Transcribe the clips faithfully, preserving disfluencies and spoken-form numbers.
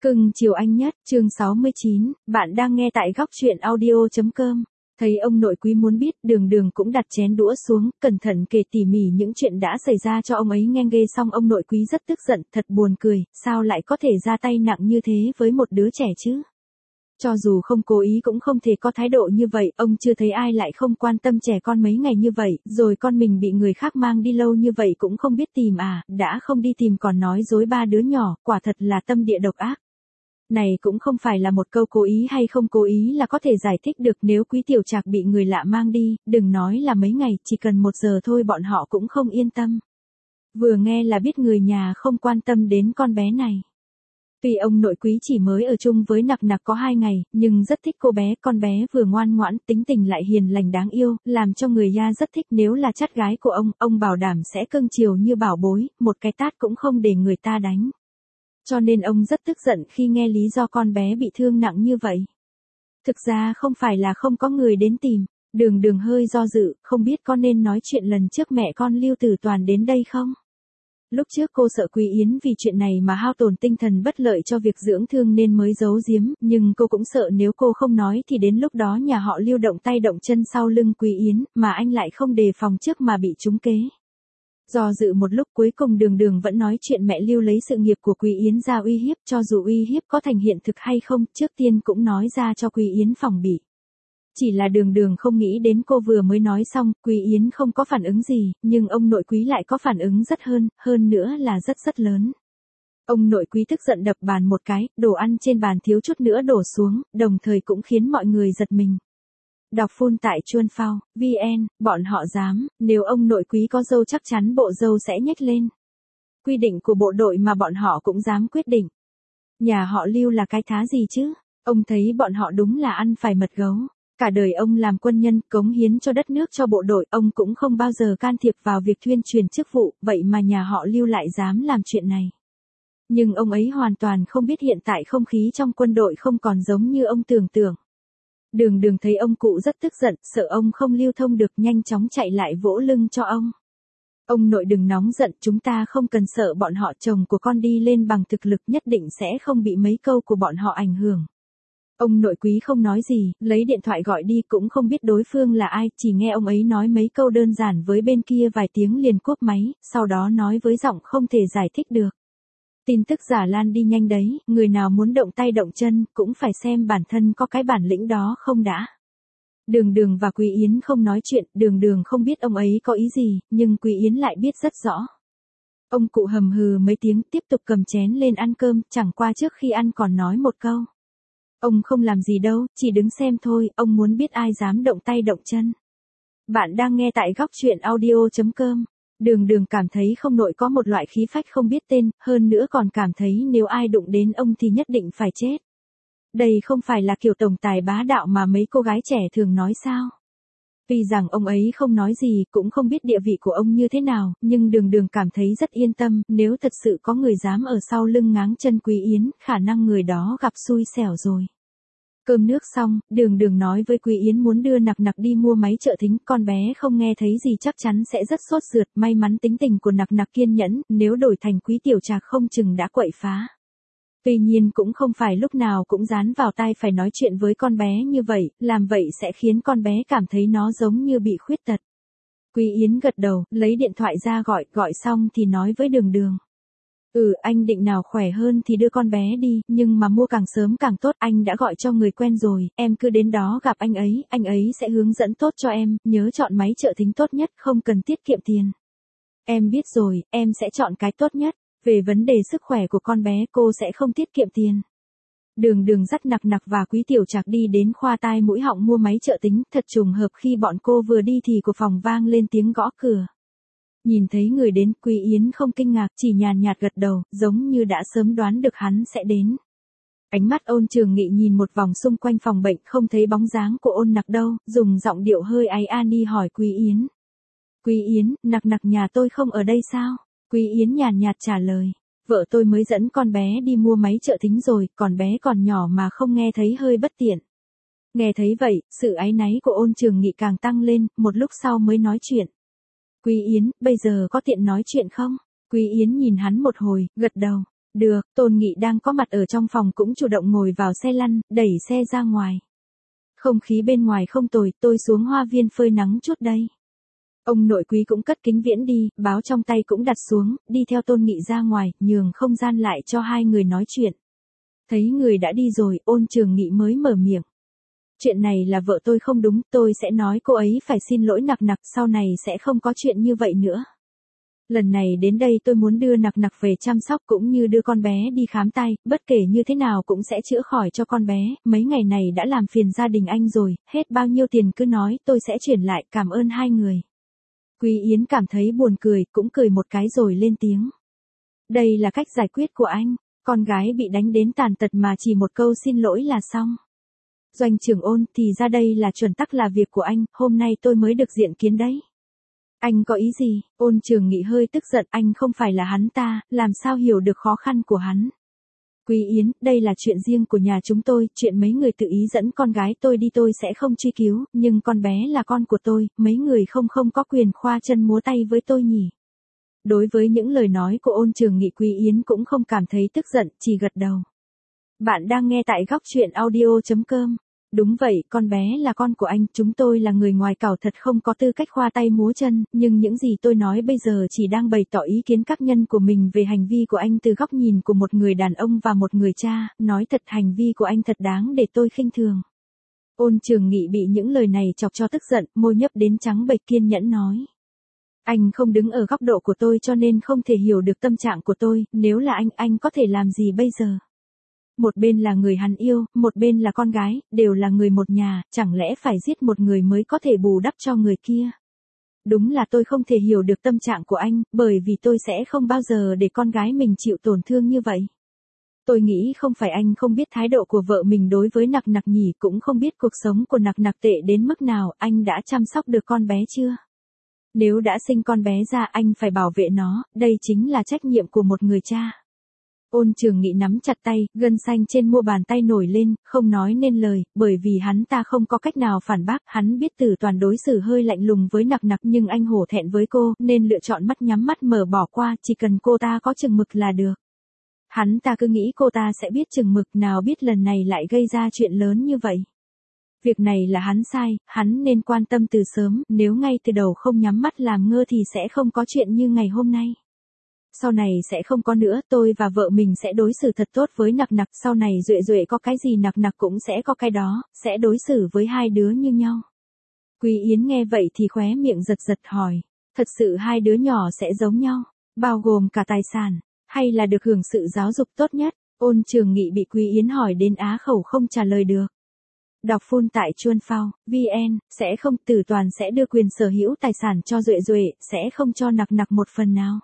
Cưng chiều anh nhất, chương sáu mươi chín, bạn đang nghe tại góc truyện audio.com. Thấy ông nội quý muốn biết, Đường Đường cũng đặt chén đũa xuống, cẩn thận kể tỉ mỉ những chuyện đã xảy ra cho ông ấy nghe. Ghê xong ông nội quý rất tức giận, thật buồn cười, sao lại có thể ra tay nặng như thế với một đứa trẻ chứ? Cho dù không cố ý cũng không thể có thái độ như vậy, ông chưa thấy ai lại không quan tâm trẻ con mấy ngày như vậy, rồi con mình bị người khác mang đi lâu như vậy cũng không biết tìm à, đã không đi tìm còn nói dối ba đứa nhỏ, quả thật là tâm địa độc ác. Này cũng không phải là một câu cố ý hay không cố ý là có thể giải thích được. Nếu Quý Tiểu Trạc bị người lạ mang đi, đừng nói là mấy ngày, chỉ cần một giờ thôi bọn họ cũng không yên tâm. Vừa nghe là biết người nhà không quan tâm đến con bé này. Tuy ông nội quý chỉ mới ở chung với Nặc Nặc có hai ngày, nhưng rất thích cô bé. Con bé vừa ngoan ngoãn, tính tình lại hiền lành đáng yêu, làm cho người ya rất thích. Nếu là chắt gái của ông, ông bảo đảm sẽ cưng chiều như bảo bối, một cái tát cũng không để người ta đánh. Cho nên ông rất tức giận khi nghe lý do con bé bị thương nặng như vậy. Thực ra không phải là không có người đến tìm. Đường Đường hơi do dự, không biết có nên nói chuyện lần trước mẹ con Lưu Tử Toàn đến đây không? Lúc trước cô sợ Quý Yến vì chuyện này mà hao tổn tinh thần bất lợi cho việc dưỡng thương nên mới giấu giếm, nhưng cô cũng sợ nếu cô không nói thì đến lúc đó nhà họ Lưu động tay động chân sau lưng Quý Yến, mà anh lại không đề phòng trước mà bị trúng kế. Do dự một lúc cuối cùng Đường Đường vẫn nói chuyện mẹ Lưu lấy sự nghiệp của Quý Yến ra uy hiếp, cho dù uy hiếp có thành hiện thực hay không, trước tiên cũng nói ra cho Quý Yến phòng bị. Chỉ là Đường Đường không nghĩ đến cô vừa mới nói xong, Quý Yến không có phản ứng gì, nhưng ông nội quý lại có phản ứng rất hơn, hơn nữa là rất rất lớn. Ông nội quý tức giận đập bàn một cái, đồ ăn trên bàn thiếu chút nữa đổ xuống, đồng thời cũng khiến mọi người giật mình. Đọc phun tại chuan phao, vn, bọn họ dám, nếu ông nội quý có dâu chắc chắn bộ dâu sẽ nhếch lên. Quy định của bộ đội mà bọn họ cũng dám quyết định. Nhà họ Lưu là cái thá gì chứ? Ông thấy bọn họ đúng là ăn phải mật gấu. Cả đời ông làm quân nhân, cống hiến cho đất nước cho bộ đội, ông cũng không bao giờ can thiệp vào việc thuyên truyền chức vụ, vậy mà nhà họ Lưu lại dám làm chuyện này. Nhưng ông ấy hoàn toàn không biết hiện tại không khí trong quân đội không còn giống như ông tưởng tượng. Đường Đường thấy ông cụ rất tức giận, sợ ông không lưu thông được, nhanh chóng chạy lại vỗ lưng cho ông. Ông nội đừng nóng giận, chúng ta không cần sợ bọn họ, chồng của con đi lên bằng thực lực nhất định sẽ không bị mấy câu của bọn họ ảnh hưởng. Ông nội quý không nói gì, lấy điện thoại gọi đi cũng không biết đối phương là ai, chỉ nghe ông ấy nói mấy câu đơn giản với bên kia vài tiếng liền cúp máy, sau đó nói với giọng không thể giải thích được. Tin tức giả lan đi nhanh đấy, người nào muốn động tay động chân, cũng phải xem bản thân có cái bản lĩnh đó không đã. Đường Đường và Quý Yến không nói chuyện, Đường Đường không biết ông ấy có ý gì, nhưng Quý Yến lại biết rất rõ. Ông cụ hầm hừ mấy tiếng, tiếp tục cầm chén lên ăn cơm, chẳng qua trước khi ăn còn nói một câu. Ông không làm gì đâu, chỉ đứng xem thôi, ông muốn biết ai dám động tay động chân. Bạn đang nghe tại góc truyện audio.com. Đường Đường cảm thấy không nội có một loại khí phách không biết tên, hơn nữa còn cảm thấy nếu ai đụng đến ông thì nhất định phải chết. Đây không phải là kiểu tổng tài bá đạo mà mấy cô gái trẻ thường nói sao. Tuy rằng ông ấy không nói gì, cũng không biết địa vị của ông như thế nào, nhưng Đường Đường cảm thấy rất yên tâm, nếu thật sự có người dám ở sau lưng ngáng chân Quý Yến, khả năng người đó gặp xui xẻo rồi. Cơm nước xong, Đường Đường nói với Quý Yến muốn đưa Nặc Nặc đi mua máy trợ thính, con bé không nghe thấy gì chắc chắn sẽ rất sốt ruột, may mắn tính tình của Nặc Nặc kiên nhẫn, nếu đổi thành Quý Tiểu Trạc không chừng đã quậy phá. Tuy nhiên cũng không phải lúc nào cũng dán vào tai phải nói chuyện với con bé như vậy, làm vậy sẽ khiến con bé cảm thấy nó giống như bị khuyết tật. Quý Yến gật đầu, lấy điện thoại ra gọi, gọi xong thì nói với Đường Đường. Ừ, anh định nào khỏe hơn thì đưa con bé đi, nhưng mà mua càng sớm càng tốt, anh đã gọi cho người quen rồi, em cứ đến đó gặp anh ấy, anh ấy sẽ hướng dẫn tốt cho em, nhớ chọn máy trợ thính tốt nhất, không cần tiết kiệm tiền. Em biết rồi, em sẽ chọn cái tốt nhất. Về vấn đề sức khỏe của con bé cô sẽ không tiết kiệm tiền. Đường Đường dắt Nặc Nặc và Quý Tiểu Trạc đi đến khoa tai mũi họng mua máy trợ tính, thật trùng hợp khi bọn cô vừa đi thì của phòng vang lên tiếng gõ cửa. Nhìn thấy người đến, Quý Yến không kinh ngạc, chỉ nhàn nhạt gật đầu, giống như đã sớm đoán được hắn sẽ đến. Ánh mắt Ôn Trường Nghị nhìn một vòng xung quanh phòng bệnh, không thấy bóng dáng của Ôn Nặc đâu, dùng giọng điệu hơi áy ani hỏi Quý Yến. Quý Yến, Nặc Nặc nhà tôi không ở đây sao? Quý Yến nhàn nhạt trả lời, vợ tôi mới dẫn con bé đi mua máy trợ thính rồi, còn bé còn nhỏ mà không nghe thấy hơi bất tiện. Nghe thấy vậy, sự áy náy của Ôn Trường Nghị càng tăng lên, một lúc sau mới nói chuyện. Quý Yến, bây giờ có tiện nói chuyện không? Quý Yến nhìn hắn một hồi, gật đầu. Được, Tôn Nghị đang có mặt ở trong phòng cũng chủ động ngồi vào xe lăn, đẩy xe ra ngoài. Không khí bên ngoài không tồi, tôi xuống hoa viên phơi nắng chút đây. Ông nội quý cũng cất kính viễn đi, báo trong tay cũng đặt xuống, đi theo Tôn Nghị ra ngoài, nhường không gian lại cho hai người nói chuyện. Thấy người đã đi rồi, Ôn Trường Nghị mới mở miệng. Chuyện này là vợ tôi không đúng, tôi sẽ nói cô ấy phải xin lỗi Nặc Nặc, sau này sẽ không có chuyện như vậy nữa. Lần này đến đây tôi muốn đưa Nặc Nặc về chăm sóc cũng như đưa con bé đi khám tai, bất kể như thế nào cũng sẽ chữa khỏi cho con bé, mấy ngày này đã làm phiền gia đình anh rồi, hết bao nhiêu tiền cứ nói, tôi sẽ chuyển lại, cảm ơn hai người. Quý Yến cảm thấy buồn cười, cũng cười một cái rồi lên tiếng. Đây là cách giải quyết của anh, con gái bị đánh đến tàn tật mà chỉ một câu xin lỗi là xong. Doanh trưởng Ôn, thì ra đây là chuẩn tắc là việc của anh, hôm nay tôi mới được diện kiến đấy. Anh có ý gì? Ôn Trường Nghị hơi tức giận, anh không phải là hắn ta, làm sao hiểu được khó khăn của hắn. Quý Yến, đây là chuyện riêng của nhà chúng tôi, chuyện mấy người tự ý dẫn con gái tôi đi tôi sẽ không truy cứu, nhưng con bé là con của tôi, mấy người không không có quyền khoa chân múa tay với tôi nhỉ. Đối với những lời nói của Ôn Trường Nghị, Quý Yến cũng không cảm thấy tức giận, chỉ gật đầu. Bạn đang nghe tại góc truyện audio chấm com. Đúng vậy, con bé là con của anh, chúng tôi là người ngoài cảo thật không có tư cách khoa tay múa chân, nhưng những gì tôi nói bây giờ chỉ đang bày tỏ ý kiến cá nhân của mình về hành vi của anh từ góc nhìn của một người đàn ông và một người cha, nói thật hành vi của anh thật đáng để tôi khinh thường. Ôn Trường Nghị bị những lời này chọc cho tức giận, môi nhấp đến trắng bệch, kiên nhẫn nói. Anh không đứng ở góc độ của tôi cho nên không thể hiểu được tâm trạng của tôi, nếu là anh, anh có thể làm gì bây giờ? Một bên là người hắn yêu, một bên là con gái, đều là người một nhà, chẳng lẽ phải giết một người mới có thể bù đắp cho người kia? Đúng là tôi không thể hiểu được tâm trạng của anh, bởi vì tôi sẽ không bao giờ để con gái mình chịu tổn thương như vậy. Tôi nghĩ không phải anh không biết thái độ của vợ mình đối với Nặc Nặc nhỉ, cũng không biết cuộc sống của Nặc Nặc tệ đến mức nào, anh đã chăm sóc được con bé chưa? Nếu đã sinh con bé ra anh phải bảo vệ nó, đây chính là trách nhiệm của một người cha. Ôn Trường Nghị nắm chặt tay, gân xanh trên mu bàn tay nổi lên, không nói nên lời, bởi vì hắn ta không có cách nào phản bác, hắn biết Tử Toàn đối xử hơi lạnh lùng với Nặc Nặc nhưng anh hổ thẹn với cô, nên lựa chọn mắt nhắm mắt mở bỏ qua, chỉ cần cô ta có chừng mực là được. Hắn ta cứ nghĩ cô ta sẽ biết chừng mực, nào biết lần này lại gây ra chuyện lớn như vậy. Việc này là hắn sai, hắn nên quan tâm từ sớm, nếu ngay từ đầu không nhắm mắt làm ngơ thì sẽ không có chuyện như ngày hôm nay. Sau này sẽ không có nữa, tôi và vợ mình sẽ đối xử thật tốt với Nặc Nặc, sau này Duệ Duệ có cái gì Nặc Nặc cũng sẽ có cái đó, sẽ đối xử với hai đứa như nhau. Quý Yến nghe vậy thì khóe miệng giật giật hỏi, thật sự hai đứa nhỏ sẽ giống nhau, bao gồm cả tài sản, hay là được hưởng sự giáo dục tốt nhất? Ôn Trường Nghị bị Quý Yến hỏi đến á khẩu không trả lời được. Đọc full tại chuan phao chấm vn, sẽ không, Tử Toàn sẽ đưa quyền sở hữu tài sản cho Duệ Duệ, sẽ không cho Nặc Nặc một phần nào.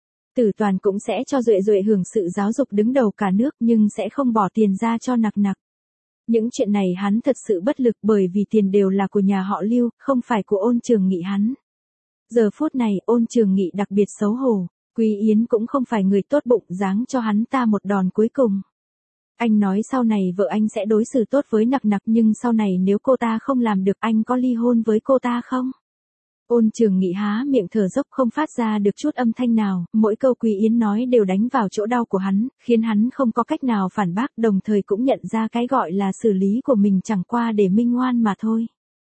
Tử Toàn cũng sẽ cho Duệ Duệ hưởng sự giáo dục đứng đầu cả nước nhưng sẽ không bỏ tiền ra cho Nặc Nặc. Những chuyện này hắn thật sự bất lực bởi vì tiền đều là của nhà họ Lưu, không phải của Ôn Trường Nghị hắn. Giờ phút này Ôn Trường Nghị đặc biệt xấu hổ, Quý Yến cũng không phải người tốt bụng giáng cho hắn ta một đòn cuối cùng. Anh nói sau này vợ anh sẽ đối xử tốt với Nặc Nặc nhưng sau này nếu cô ta không làm được anh có ly hôn với cô ta không? Ôn Trường Nghị há miệng thở dốc không phát ra được chút âm thanh nào, mỗi câu Quý Yến nói đều đánh vào chỗ đau của hắn, khiến hắn không có cách nào phản bác, đồng thời cũng nhận ra cái gọi là xử lý của mình chẳng qua để minh oan mà thôi.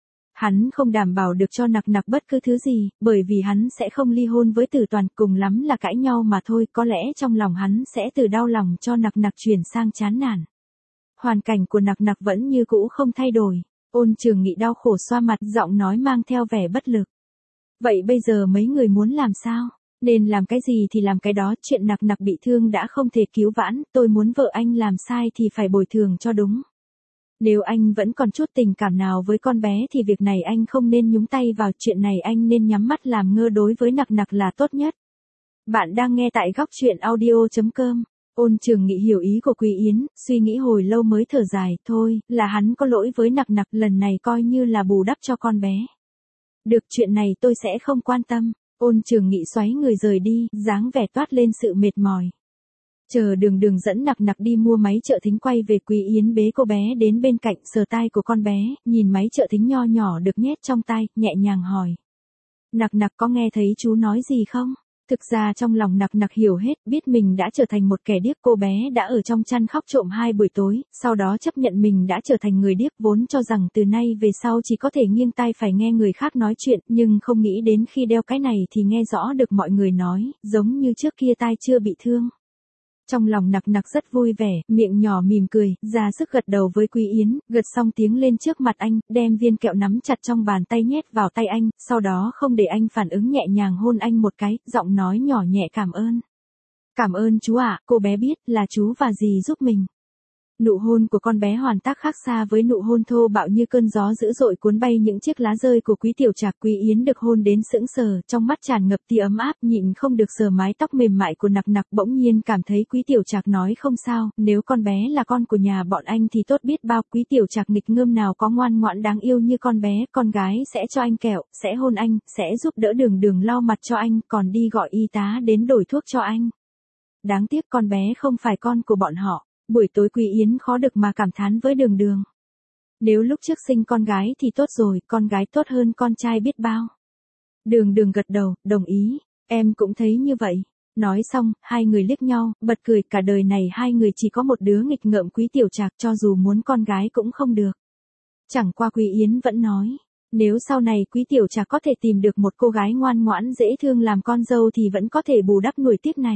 Hắn không đảm bảo được cho Nặc Nặc bất cứ thứ gì, bởi vì hắn sẽ không ly hôn với Tử Toàn, cùng lắm là cãi nhau mà thôi, có lẽ trong lòng hắn sẽ từ đau lòng cho Nặc Nặc chuyển sang chán nản. Hoàn cảnh của Nặc Nặc vẫn như cũ không thay đổi. Ôn Trường Nghị đau khổ xoa mặt, giọng nói mang theo vẻ bất lực. Vậy bây giờ mấy người muốn làm sao? Nên làm cái gì thì làm cái đó, chuyện Nặc Nặc bị thương đã không thể cứu vãn, tôi muốn vợ anh làm sai thì phải bồi thường cho đúng. Nếu anh vẫn còn chút tình cảm nào với con bé thì việc này anh không nên nhúng tay vào, chuyện này anh nên nhắm mắt làm ngơ đối với Nặc Nặc là tốt nhất. Bạn đang nghe tại góc truyện audio chấm com. Ôn Trường Nghị hiểu ý của Quý Yến, suy nghĩ hồi lâu mới thở dài, thôi, là hắn có lỗi với Nặc Nặc, lần này coi như là bù đắp cho con bé. Được, chuyện này tôi sẽ không quan tâm. Ôn Trường Nghị xoáy người rời đi, dáng vẻ toát lên sự mệt mỏi. Chờ Đường Đường dẫn Nặc Nặc đi mua máy trợ thính quay về, Quý Yến bế cô bé đến bên cạnh, sờ tai của con bé, nhìn máy trợ thính nho nhỏ được nhét trong tai, nhẹ nhàng hỏi. Nặc Nặc có nghe thấy chú nói gì không? Thực ra trong lòng nặc nặc hiểu hết, biết mình đã trở thành một kẻ điếc. Cô bé đã ở trong chăn khóc trộm hai buổi tối, sau đó chấp nhận mình đã trở thành người điếc, vốn cho rằng từ nay về sau chỉ có thể nghiêng tai phải nghe người khác nói chuyện, nhưng không nghĩ đến khi đeo cái này thì nghe rõ được mọi người nói, giống như trước kia tai chưa bị thương. Trong lòng nặc nặc rất vui vẻ, miệng nhỏ mỉm cười, ra sức gật đầu với Quý Yến, gật xong tiếng lên trước mặt anh, đem viên kẹo nắm chặt trong bàn tay nhét vào tay anh, sau đó không để anh phản ứng nhẹ nhàng hôn anh một cái, giọng nói nhỏ nhẹ cảm ơn. Cảm ơn chú ạ, cô bé biết là chú và dì giúp mình. Nụ hôn của con bé hoàn tác khác xa với nụ hôn thô bạo như cơn gió dữ dội cuốn bay những chiếc lá rơi của Quý Tiểu Trạc. Quý Yến được hôn đến sững sờ, trong mắt tràn ngập tia ấm áp, nhịn không được sờ mái tóc mềm mại của nặc nặc, bỗng nhiên cảm thấy Quý Tiểu Trạc nói không sao, nếu con bé là con của nhà bọn anh thì tốt biết bao. Quý Tiểu Trạc nghịch ngợm nào có ngoan ngoãn đáng yêu như con bé, con gái sẽ cho anh kẹo, sẽ hôn anh, sẽ giúp đỡ Đường Đường lau mặt cho anh, còn đi gọi y tá đến đổi thuốc cho anh. Đáng tiếc con bé không phải con của bọn họ. Buổi tối Quý Yến khó được mà cảm thán với Đường Đường. Nếu lúc trước sinh con gái thì tốt rồi, con gái tốt hơn con trai biết bao. Đường Đường gật đầu, đồng ý, em cũng thấy như vậy. Nói xong, hai người liếc nhau, bật cười, cả đời này hai người chỉ có một đứa nghịch ngợm Quý Tiểu Trạc, cho dù muốn con gái cũng không được. Chẳng qua Quý Yến vẫn nói, nếu sau này Quý Tiểu Trạc có thể tìm được một cô gái ngoan ngoãn dễ thương làm con dâu thì vẫn có thể bù đắp nuối tiếc này.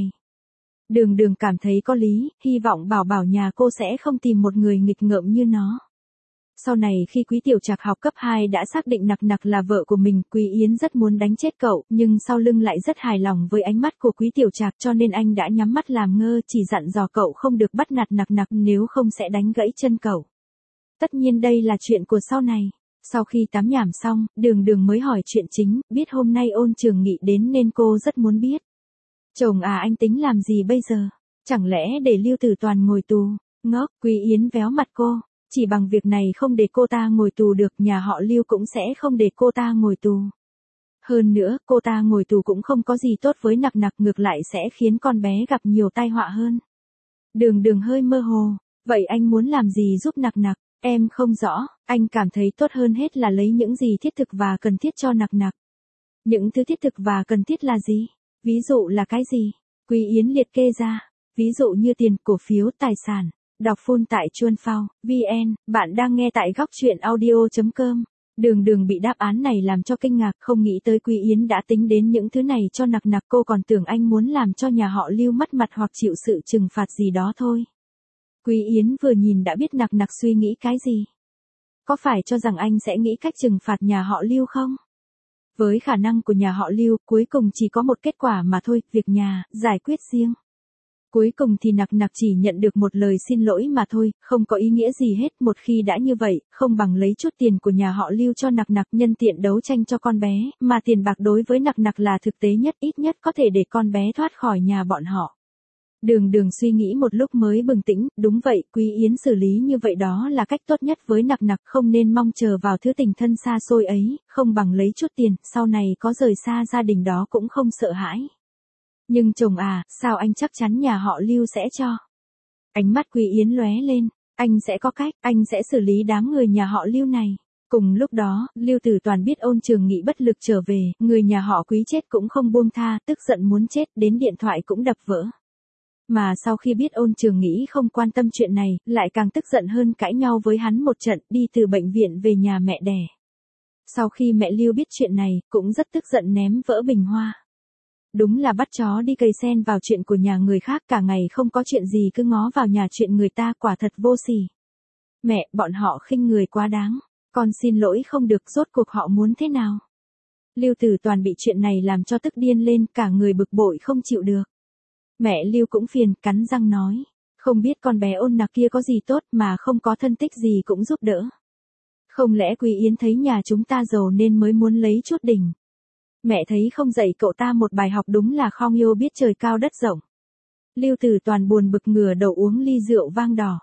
Đường Đường cảm thấy có lý, hy vọng bảo bảo nhà cô sẽ không tìm một người nghịch ngợm như nó. Sau này khi Quý Tiểu Trạc học cấp hai đã xác định nặc nặc là vợ của mình, Quý Yến rất muốn đánh chết cậu, nhưng sau lưng lại rất hài lòng với ánh mắt của Quý Tiểu Trạc, cho nên anh đã nhắm mắt làm ngơ, chỉ dặn dò cậu không được bắt nạt nặc nặc, nếu không sẽ đánh gãy chân cậu. Tất nhiên đây là chuyện của sau này. Sau khi tắm nhảm xong, Đường Đường mới hỏi chuyện chính, biết hôm nay Ôn Trường Nghị đến nên cô rất muốn biết. Chồng à, anh tính làm gì bây giờ? Chẳng lẽ để Lưu Tử Toàn ngồi tù? Ngốc. Quý Yến véo mặt cô. Chỉ bằng việc này không để cô ta ngồi tù được, nhà họ Lưu cũng sẽ không để cô ta ngồi tù. Hơn nữa, cô ta ngồi tù cũng không có gì tốt với nặc nặc, ngược lại sẽ khiến con bé gặp nhiều tai họa hơn. Đường Đường hơi mơ hồ. Vậy anh muốn làm gì giúp nặc nặc? Em không rõ, anh cảm thấy tốt hơn hết là lấy những gì thiết thực và cần thiết cho nặc nặc. Những thứ thiết thực và cần thiết là gì? Ví dụ là cái gì? Quý Yến liệt kê ra. Ví dụ như tiền, cổ phiếu, tài sản. Đọc full tại chuan phao chấm vn. Bạn đang nghe tại góc truyện audio chấm com. Đường Đường bị đáp án này làm cho kinh ngạc, không nghĩ tới Quý Yến đã tính đến những thứ này cho nặc nặc, cô còn tưởng anh muốn làm cho nhà họ Lưu mất mặt hoặc chịu sự trừng phạt gì đó thôi. Quý Yến vừa nhìn đã biết nặc nặc suy nghĩ cái gì. Có phải cho rằng anh sẽ nghĩ cách trừng phạt nhà họ Lưu không? Với khả năng của nhà họ Lưu, cuối cùng chỉ có một kết quả mà thôi, việc nhà, giải quyết riêng. Cuối cùng thì nặc nặc chỉ nhận được một lời xin lỗi mà thôi, không có ý nghĩa gì hết. Một khi đã như vậy, không bằng lấy chút tiền của nhà họ Lưu cho nặc nặc, nhân tiện đấu tranh cho con bé, mà tiền bạc đối với nặc nặc là thực tế nhất, ít nhất có thể để con bé thoát khỏi nhà bọn họ. Đường Đường suy nghĩ một lúc mới bừng tỉnh, đúng vậy, Quý Yến xử lý như vậy đó là cách tốt nhất với nặc nặc, không nên mong chờ vào thứ tình thân xa xôi ấy, không bằng lấy chút tiền, sau này có rời xa gia đình đó cũng không sợ hãi. Nhưng chồng à, sao anh chắc chắn nhà họ Lưu sẽ cho? Ánh mắt Quý Yến lóe lên, anh sẽ có cách, anh sẽ xử lý đám người nhà họ Lưu này. Cùng lúc đó, Lưu Tử Toàn biết Ôn Trường Nghị bất lực trở về, người nhà họ Quý chết cũng không buông tha, tức giận muốn chết, đến điện thoại cũng đập vỡ. Mà sau khi biết Ôn Trường Nghị không quan tâm chuyện này, lại càng tức giận hơn, cãi nhau với hắn một trận, đi từ bệnh viện về nhà mẹ đẻ. Sau khi mẹ Lưu biết chuyện này, cũng rất tức giận ném vỡ bình hoa. Đúng là bắt chó đi cày sen vào chuyện của nhà người khác, cả ngày không có chuyện gì cứ ngó vào nhà chuyện người ta, quả thật vô sỉ. Mẹ, bọn họ khinh người quá đáng. Con xin lỗi không được, rốt cuộc họ muốn thế nào? Lưu Tử Toàn bị chuyện này làm cho tức điên lên, cả người bực bội không chịu được. Mẹ Lưu cũng phiền, cắn răng nói. Không biết con bé Ôn Nặc kia có gì tốt mà không có thân tích gì cũng giúp đỡ. Không lẽ Quý Yến thấy nhà chúng ta giàu nên mới muốn lấy chút đỉnh. Mẹ thấy không dạy cậu ta một bài học đúng là không yêu biết trời cao đất rộng. Lưu Tử Toàn buồn bực ngửa đầu uống ly rượu vang đỏ.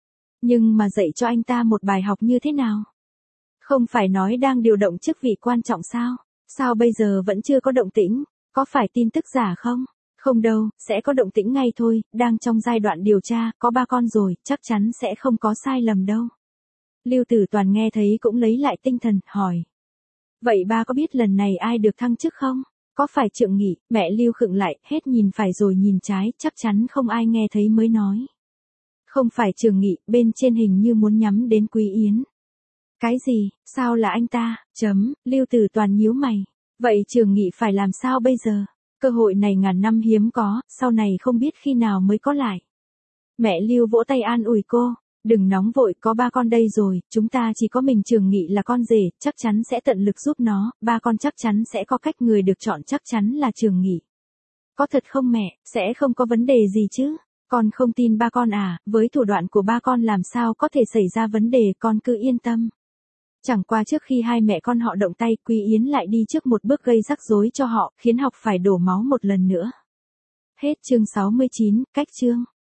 Nhưng mà dạy cho anh ta một bài học như thế nào? Không phải nói đang điều động chức vị quan trọng sao? Sao bây giờ vẫn chưa có động tĩnh? Có phải tin tức giả không? Không đâu, sẽ có động tĩnh ngay thôi, đang trong giai đoạn điều tra, có ba con rồi, chắc chắn sẽ không có sai lầm đâu. Lưu Tử Toàn nghe thấy cũng lấy lại tinh thần, hỏi. Vậy ba có biết lần này ai được thăng chức không? Có phải Trượng Nghị, mẹ Lưu khựng lại, hết nhìn phải rồi nhìn trái, chắc chắn không ai nghe thấy mới nói. Không phải Trường Nghị, bên trên hình như muốn nhắm đến Quý Yến. Cái gì, sao là anh ta, chấm, Lưu Tử Toàn nhíu mày. Vậy Trường Nghị phải làm sao bây giờ? Cơ hội này ngàn năm hiếm có, sau này không biết khi nào mới có lại. Mẹ Lưu vỗ tay an ủi cô, đừng nóng vội, có ba con đây rồi, chúng ta chỉ có mình Trường Nghị là con rể, chắc chắn sẽ tận lực giúp nó, ba con chắc chắn sẽ có cách, người được chọn chắc chắn là Trường Nghị. Có thật không mẹ, sẽ không có vấn đề gì chứ? Con không tin ba con à, với thủ đoạn của ba con làm sao có thể xảy ra vấn đề, con cứ yên tâm. Chẳng qua trước khi hai mẹ con họ động tay, Quý Yến lại đi trước một bước gây rắc rối cho họ, khiến học phải đổ máu một lần nữa. Hết chương sáu mươi chín, cách chương.